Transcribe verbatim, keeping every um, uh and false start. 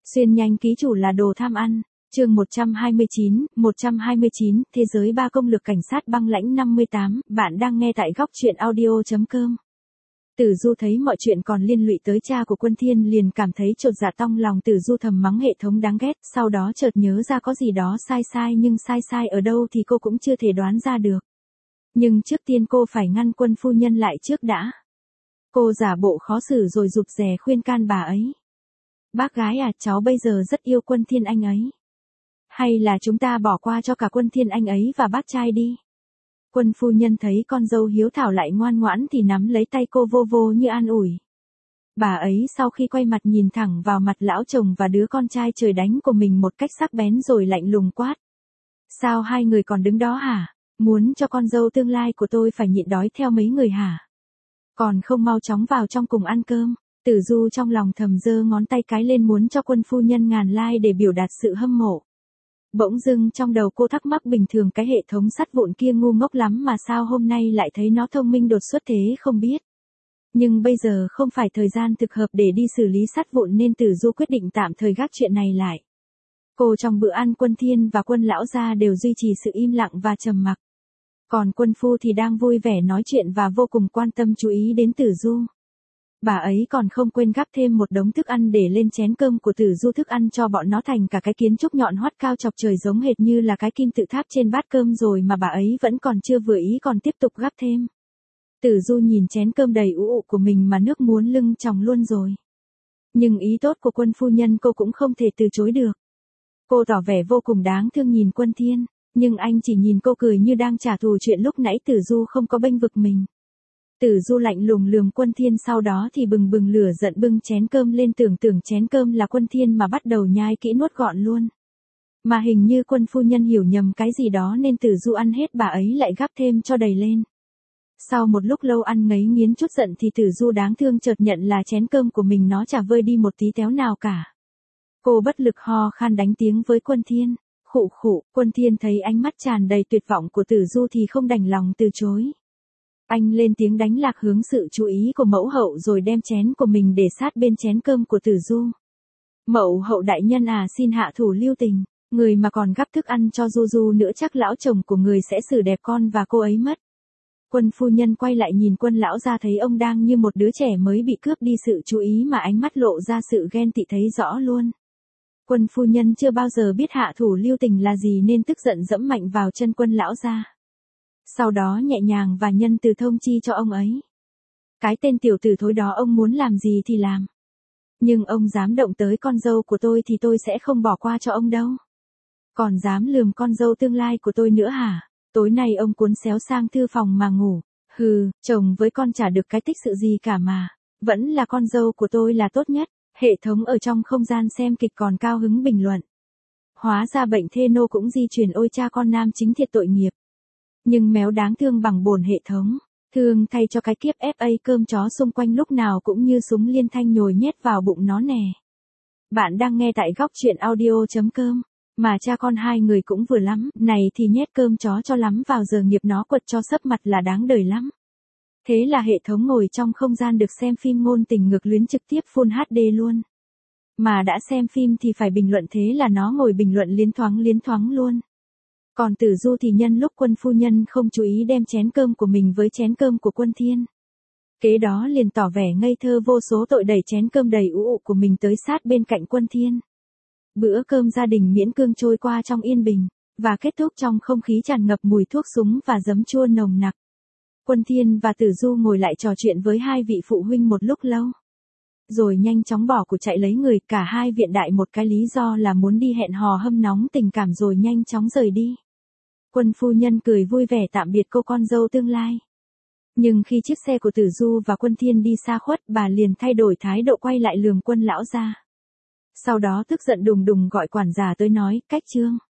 Xuyên nhanh ký chủ là đồ tham ăn. Chương một trăm hai mươi chín, một trăm hai mươi chín, Thế giới ba công lực cảnh sát băng lãnh năm mươi tám, bạn đang nghe tại góc truyện audio.com. Tử Du thấy mọi chuyện còn liên lụy tới cha của Quân Thiên liền cảm thấy chột dạ trong lòng. Tử Du thầm mắng hệ thống đáng ghét, sau đó chợt nhớ ra có gì đó sai sai nhưng sai sai ở đâu thì cô cũng chưa thể đoán ra được. Nhưng trước tiên cô phải ngăn Quân phu nhân lại trước đã. Cô giả bộ khó xử rồi rụt rè khuyên can bà ấy. Bác gái à, cháu bây giờ rất yêu Quân Thiên anh ấy. Hay là chúng ta bỏ qua cho cả Quân Thiên anh ấy và bác trai đi. Quân phu nhân thấy con dâu hiếu thảo lại ngoan ngoãn thì nắm lấy tay cô vô vô như an ủi. Bà ấy sau khi quay mặt nhìn thẳng vào mặt lão chồng và đứa con trai trời đánh của mình một cách sắc bén rồi lạnh lùng quát. Sao hai người còn đứng đó hả? Muốn cho con dâu tương lai của tôi phải nhịn đói theo mấy người hả? Còn không mau chóng vào trong cùng ăn cơm. Tử Du trong lòng thầm giơ ngón tay cái lên muốn cho Quân phu nhân ngàn like để biểu đạt sự hâm mộ. Bỗng dưng trong đầu cô thắc mắc bình thường cái hệ thống sắt vụn kia ngu ngốc lắm mà sao hôm nay lại thấy nó thông minh đột xuất thế không biết. Nhưng bây giờ không phải thời gian thực hợp để đi xử lý sắt vụn nên Tử Du quyết định tạm thời gác chuyện này lại. Cô trong bữa ăn Quân Thiên và Quân lão gia đều duy trì sự im lặng và trầm mặc. Còn Quân phu thì đang vui vẻ nói chuyện và vô cùng quan tâm chú ý đến Tử Du. Bà ấy còn không quên gắp thêm một đống thức ăn để lên chén cơm của Tử Du, thức ăn cho bọn nó thành cả cái kiến trúc nhọn hoắt cao chọc trời giống hệt như là cái kim tự tháp trên bát cơm rồi mà bà ấy vẫn còn chưa vừa ý còn tiếp tục gắp thêm. Tử Du nhìn chén cơm đầy ủ ụ của mình mà nước muốn lưng tròng luôn rồi. Nhưng ý tốt của Quân phu nhân cô cũng không thể từ chối được. Cô tỏ vẻ vô cùng đáng thương nhìn Quân Thiên, nhưng anh chỉ nhìn cô cười như đang trả thù chuyện lúc nãy Tử Du không có bênh vực mình. Tử Du lạnh lùng lườm Quân Thiên sau đó thì bừng bừng lửa giận bưng chén cơm lên, tưởng tưởng chén cơm là Quân Thiên mà bắt đầu nhai kỹ nuốt gọn luôn. Mà hình như Quân phu nhân hiểu nhầm cái gì đó nên Tử Du ăn hết bà ấy lại gắp thêm cho đầy lên. Sau một lúc lâu ăn ngấy nghiến chút giận thì Tử Du đáng thương chợt nhận là chén cơm của mình nó chả vơi đi một tí téo nào cả. Cô bất lực ho khan đánh tiếng với Quân Thiên. Khụ khụ. Quân Thiên thấy ánh mắt tràn đầy tuyệt vọng của Tử Du thì không đành lòng từ chối. Anh lên tiếng đánh lạc hướng sự chú ý của mẫu hậu rồi đem chén của mình để sát bên chén cơm của Tử Du. Mẫu hậu đại nhân à, xin hạ thủ lưu tình, người mà còn gắp thức ăn cho Du Du nữa chắc lão chồng của người sẽ xử đẹp con và cô ấy mất. Quân phu nhân quay lại nhìn Quân lão gia thấy ông đang như một đứa trẻ mới bị cướp đi sự chú ý mà ánh mắt lộ ra sự ghen tị thấy rõ luôn. Quân phu nhân chưa bao giờ biết hạ thủ lưu tình là gì nên tức giận dẫm mạnh vào chân Quân lão gia. Sau đó nhẹ nhàng và nhân từ thông chi cho ông ấy. Cái tên tiểu tử thối đó ông muốn làm gì thì làm. Nhưng ông dám động tới con dâu của tôi thì tôi sẽ không bỏ qua cho ông đâu. Còn dám lườm con dâu tương lai của tôi nữa hả? Tối nay ông cuốn xéo sang thư phòng mà ngủ. Hừ, chồng với con chả được cái tích sự gì cả mà. Vẫn là con dâu của tôi là tốt nhất. Hệ thống ở trong không gian xem kịch còn cao hứng bình luận. Hóa ra bệnh thê nô cũng di truyền, ôi cha con nam chính thiệt tội nghiệp. Nhưng méo đáng thương bằng bổn hệ thống, thương thay cho cái kiếp ép a cơm chó xung quanh lúc nào cũng như súng liên thanh nhồi nhét vào bụng nó nè. Bạn đang nghe tại góc truyện audio.com, mà cha con hai người cũng vừa lắm, này thì nhét cơm chó cho lắm vào giờ nghiệp nó quật cho sấp mặt là đáng đời lắm. Thế là hệ thống ngồi trong không gian được xem phim ngôn tình ngược luyến trực tiếp Full hát đê luôn. Mà đã xem phim thì phải bình luận, thế là nó ngồi bình luận liến thoáng liến thoáng luôn. Còn Tử Du thì nhân lúc Quân phu nhân không chú ý đem chén cơm của mình với chén cơm của Quân Thiên. Kế đó liền tỏ vẻ ngây thơ vô số tội đẩy chén cơm đầy ủ ụ của mình tới sát bên cạnh Quân Thiên. Bữa cơm gia đình miễn cưỡng trôi qua trong yên bình, và kết thúc trong không khí tràn ngập mùi thuốc súng và giấm chua nồng nặc. Quân Thiên và Tử Du ngồi lại trò chuyện với hai vị phụ huynh một lúc lâu. Rồi nhanh chóng bỏ cuộc chạy lấy người, cả hai viện đại một cái lý do là muốn đi hẹn hò hâm nóng tình cảm rồi nhanh chóng rời đi. Quân phu nhân cười vui vẻ tạm biệt cô con dâu tương lai. Nhưng khi chiếc xe của Tử Du và Quân Thiên đi xa khuất, bà liền thay đổi thái độ quay lại lườm Quân lão gia. Sau đó tức giận đùng đùng gọi quản gia tới nói, cách trương.